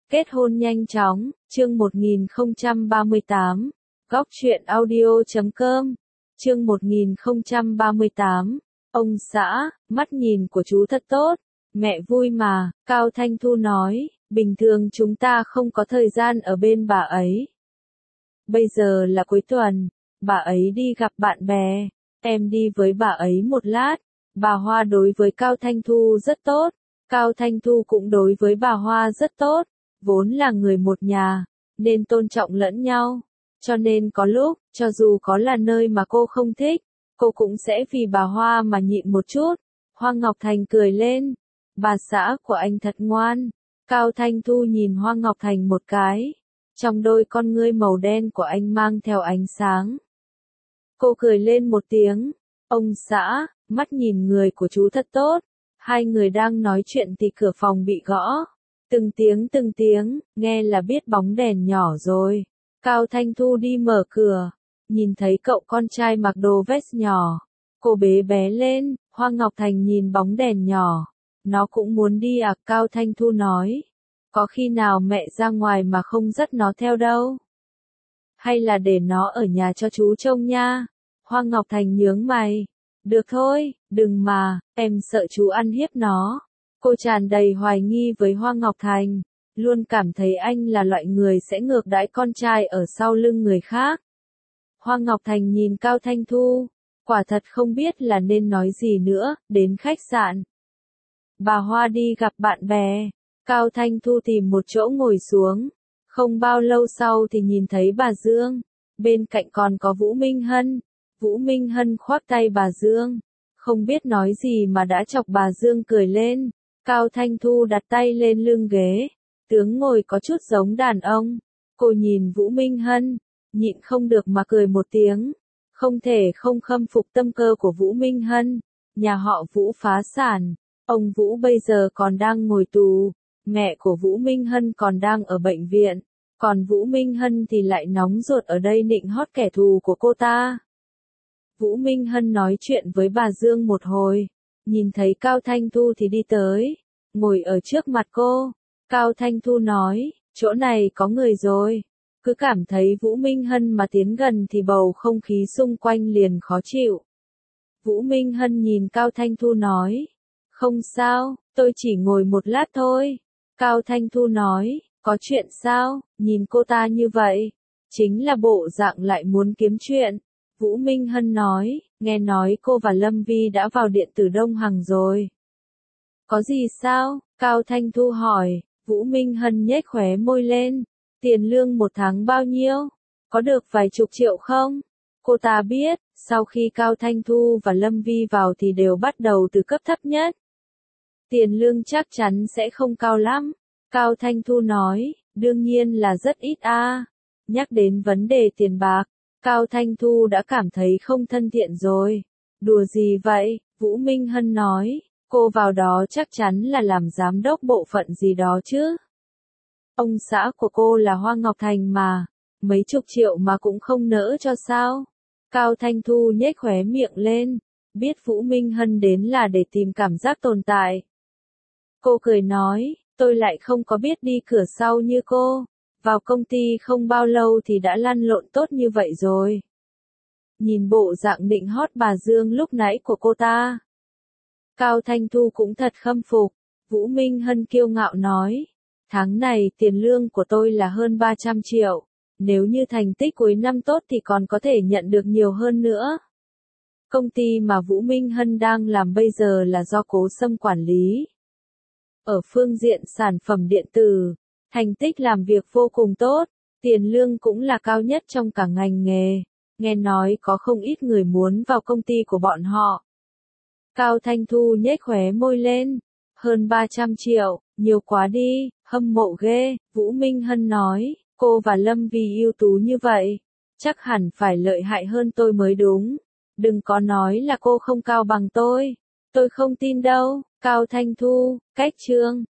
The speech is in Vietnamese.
Kết hôn nhanh chóng, chương 1038, góc truyện audio.com, chương 1038, ông xã, mắt nhìn của chú thật tốt, mẹ vui mà, Cao Thanh Thu nói, bình thường chúng ta không có thời gian ở bên bà ấy. Bây giờ là cuối tuần, bà ấy đi gặp bạn bè, em đi với bà ấy một lát, bà Hoa đối với Cao Thanh Thu rất tốt, Cao Thanh Thu cũng đối với bà Hoa rất tốt. Vốn là người một nhà, nên tôn trọng lẫn nhau. Cho nên có lúc, cho dù có là nơi mà cô không thích, cô cũng sẽ vì bà Hoa mà nhịn một chút. Hoa Ngọc Thành cười lên. Bà xã của anh thật ngoan. Cao Thanh Thu nhìn Hoa Ngọc Thành một cái. Trong đôi con ngươi màu đen của anh mang theo ánh sáng. Cô cười lên một tiếng. Ông xã, mắt nhìn người của chú thật tốt. Hai người đang nói chuyện thì cửa phòng bị gõ. Từng tiếng, nghe là biết bóng đèn nhỏ rồi. Cao Thanh Thu đi mở cửa, nhìn thấy cậu con trai mặc đồ vest nhỏ. Cô bế bé lên, Hoa Ngọc Thành nhìn bóng đèn nhỏ. Nó cũng muốn đi à, Cao Thanh Thu nói. Có khi nào mẹ ra ngoài mà không dắt nó theo đâu? Hay là để nó ở nhà cho chú trông nha? Hoa Ngọc Thành nhướng mày. Được thôi, đừng mà, em sợ chú ăn hiếp nó. Cô tràn đầy hoài nghi với Hoa Ngọc Thành, luôn cảm thấy anh là loại người sẽ ngược đãi con trai ở sau lưng người khác. Hoa Ngọc Thành nhìn Cao Thanh Thu, quả thật không biết là nên nói gì nữa, đến khách sạn. Bà Hoa đi gặp bạn bè, Cao Thanh Thu tìm một chỗ ngồi xuống, không bao lâu sau thì nhìn thấy bà Dương, bên cạnh còn có Vũ Minh Hân. Vũ Minh Hân khoác tay bà Dương, không biết nói gì mà đã chọc bà Dương cười lên. Cao Thanh Thu đặt tay lên lưng ghế, tướng ngồi có chút giống đàn ông. Cô nhìn Vũ Minh Hân, nhịn không được mà cười một tiếng. Không thể không khâm phục tâm cơ của Vũ Minh Hân. Nhà họ Vũ phá sản, ông Vũ bây giờ còn đang ngồi tù, mẹ của Vũ Minh Hân còn đang ở bệnh viện, còn Vũ Minh Hân thì lại nóng ruột ở đây nịnh hót kẻ thù của cô ta. Vũ Minh Hân nói chuyện với bà Dương một hồi. Nhìn thấy Cao Thanh Thu thì đi tới, ngồi ở trước mặt cô. Cao Thanh Thu nói, chỗ này có người rồi. Cứ cảm thấy Vũ Minh Hân mà tiến gần thì bầu không khí xung quanh liền khó chịu. Vũ Minh Hân nhìn Cao Thanh Thu nói, không sao, tôi chỉ ngồi một lát thôi. Cao Thanh Thu nói, có chuyện sao, nhìn cô ta như vậy, chính là bộ dạng lại muốn kiếm chuyện. Vũ Minh Hân nói, nghe nói cô và Lâm Vi đã vào điện tử Đông Hằng rồi. Có gì sao? Cao Thanh Thu hỏi. Vũ Minh Hân nhếch khóe môi lên. Tiền lương một tháng bao nhiêu? Có được vài chục triệu không? Cô ta biết, sau khi Cao Thanh Thu và Lâm Vi vào thì đều bắt đầu từ cấp thấp nhất. Tiền lương chắc chắn sẽ không cao lắm. Cao Thanh Thu nói, đương nhiên là rất ít a. Nhắc đến vấn đề tiền bạc, Cao Thanh Thu đã cảm thấy không thân thiện rồi. Đùa gì vậy? Vũ Minh Hân nói, cô vào đó chắc chắn là làm giám đốc bộ phận gì đó chứ. Ông xã của cô là Hoa Ngọc Thành mà, mấy chục triệu mà cũng không nỡ cho sao. Cao Thanh Thu nhếch khóe miệng lên, biết Vũ Minh Hân đến là để tìm cảm giác tồn tại. Cô cười nói, tôi lại không có biết đi cửa sau như cô. Vào công ty không bao lâu thì đã lăn lộn tốt như vậy rồi. Nhìn bộ dạng nịnh hót bà Dương lúc nãy của cô ta, Cao Thanh Thu cũng thật khâm phục. Vũ Minh Hân kiêu ngạo nói, tháng này tiền lương của tôi là hơn 300 triệu, nếu như thành tích cuối năm tốt thì còn có thể nhận được nhiều hơn nữa. Công ty mà Vũ Minh Hân đang làm bây giờ là do Cố Sâm quản lý. Ở phương diện sản phẩm điện tử, thành tích làm việc vô cùng tốt, tiền lương cũng là cao nhất trong cả ngành nghề. Nghe nói có không ít người muốn vào công ty của bọn họ. Cao Thanh Thu nhếch khóe môi lên. Hơn 300 triệu, nhiều quá đi, hâm mộ ghê. Vũ Minh Hân nói, cô và Lâm Vi ưu tú như vậy, chắc hẳn phải lợi hại hơn tôi mới đúng. Đừng có nói là cô không cao bằng tôi không tin đâu. Cao Thanh Thu, cách chương